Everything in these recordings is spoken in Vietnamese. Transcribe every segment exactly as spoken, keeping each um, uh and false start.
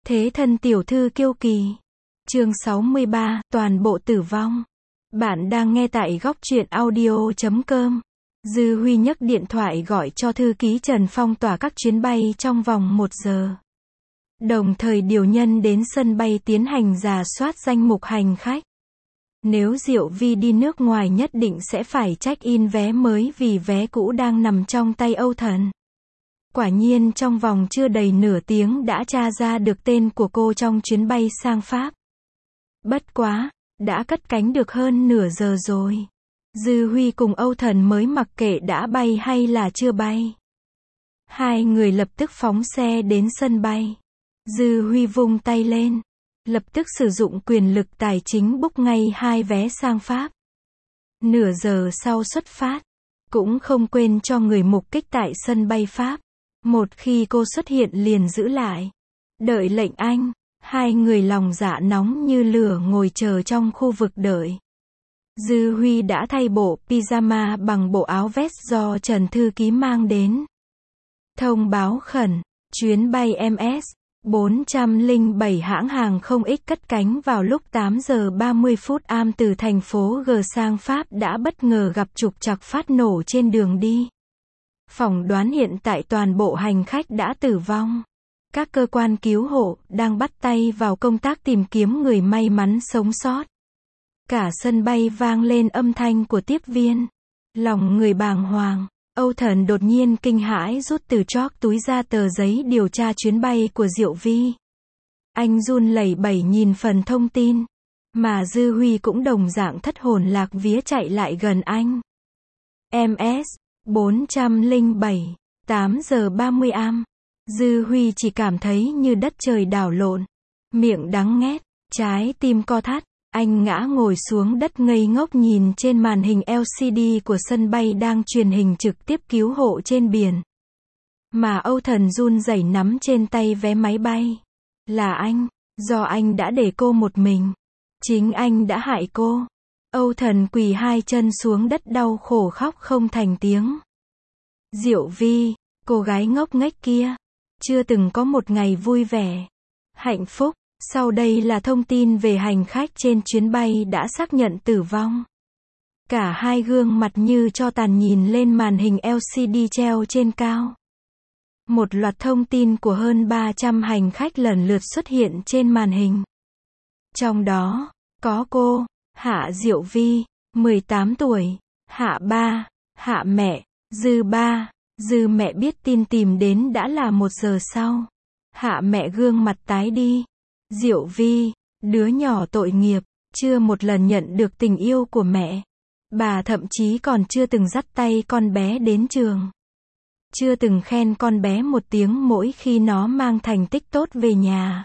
Thế thân tiểu thư kiêu kỳ. Chương sáu mươi ba, toàn bộ tử vong. Bạn đang nghe tại góc truyện audio chấm com. Dư Huy nhấc điện thoại gọi cho thư ký Trần phong tỏa các chuyến bay trong vòng một giờ. Đồng thời điều nhân đến sân bay tiến hành rà soát danh mục hành khách. Nếu Diệu Vi đi nước ngoài nhất định sẽ phải check-in vé mới vì vé cũ đang nằm trong tay Âu Thần. Quả nhiên trong vòng chưa đầy nửa tiếng đã tra ra được tên của cô trong chuyến bay sang Pháp. Bất quá, đã cất cánh được hơn nửa giờ rồi. Dư Huy cùng Âu Thần mới mặc kệ đã bay hay là chưa bay. Hai người lập tức phóng xe đến sân bay. Dư Huy vung tay lên, lập tức sử dụng quyền lực tài chính book ngay hai vé sang Pháp. Nửa giờ sau xuất phát, cũng không quên cho người mục kích tại sân bay Pháp. Một khi cô xuất hiện liền giữ lại. Đợi lệnh anh, hai người lòng dạ nóng như lửa ngồi chờ trong khu vực đợi. Dư Huy đã thay bộ pyjama bằng bộ áo vest do Trần Thư Ký mang đến. Thông báo khẩn, chuyến bay em ét bốn không bảy hãng hàng không X cất cánh vào lúc tám giờ ba mươi phút a em từ thành phố G sang Pháp đã bất ngờ gặp trục trặc phát nổ trên đường đi. Phỏng đoán hiện tại toàn bộ hành khách đã tử vong. Các cơ quan cứu hộ đang bắt tay vào công tác tìm kiếm người may mắn sống sót. Cả sân bay vang lên âm thanh của tiếp viên. Lòng người bàng hoàng, Âu Thần đột nhiên kinh hãi rút từ chóp túi ra tờ giấy điều tra chuyến bay của Diệu Vi. Anh run lẩy bẩy nhìn phần thông tin, mà Dư Huy cũng đồng dạng thất hồn lạc vía chạy lại gần anh. em ét bốn không bảy, tám giờ ba mươi a em. Dư Huy chỉ cảm thấy như đất trời đảo lộn. Miệng đắng nghét, trái tim co thắt. Anh ngã ngồi xuống đất ngây ngốc nhìn trên màn hình lờ xê đê của sân bay đang truyền hình trực tiếp cứu hộ trên biển. Mà Âu Thần run rẩy nắm trên tay vé máy bay. Là anh, do anh đã để cô một mình. Chính anh đã hại cô. Âu Thần quỳ hai chân xuống đất đau khổ khóc không thành tiếng. Diệu Vi, cô gái ngốc nghếch kia, chưa từng có một ngày vui vẻ, hạnh phúc. Sau đây là thông tin về hành khách trên chuyến bay đã xác nhận tử vong. Cả hai gương mặt như tro tàn nhìn lên màn hình lờ xê đê treo trên cao. Một loạt thông tin của hơn ba trăm hành khách lần lượt xuất hiện trên màn hình. Trong đó, có cô, Hạ Diệu Vi, mười tám tuổi, Hạ ba, Hạ mẹ, Dư ba. Dư mẹ biết tin tìm đến đã là một giờ sau. Hạ mẹ gương mặt tái đi. Diệu Vi, đứa nhỏ tội nghiệp, chưa một lần nhận được tình yêu của mẹ. Bà thậm chí còn chưa từng dắt tay con bé đến trường. Chưa từng khen con bé một tiếng mỗi khi nó mang thành tích tốt về nhà.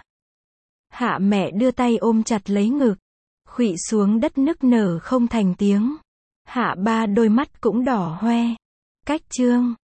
Hạ mẹ đưa tay ôm chặt lấy ngực, khuỵu xuống đất nức nở không thành tiếng. Hạ ba đôi mắt cũng đỏ hoe. Cách trương,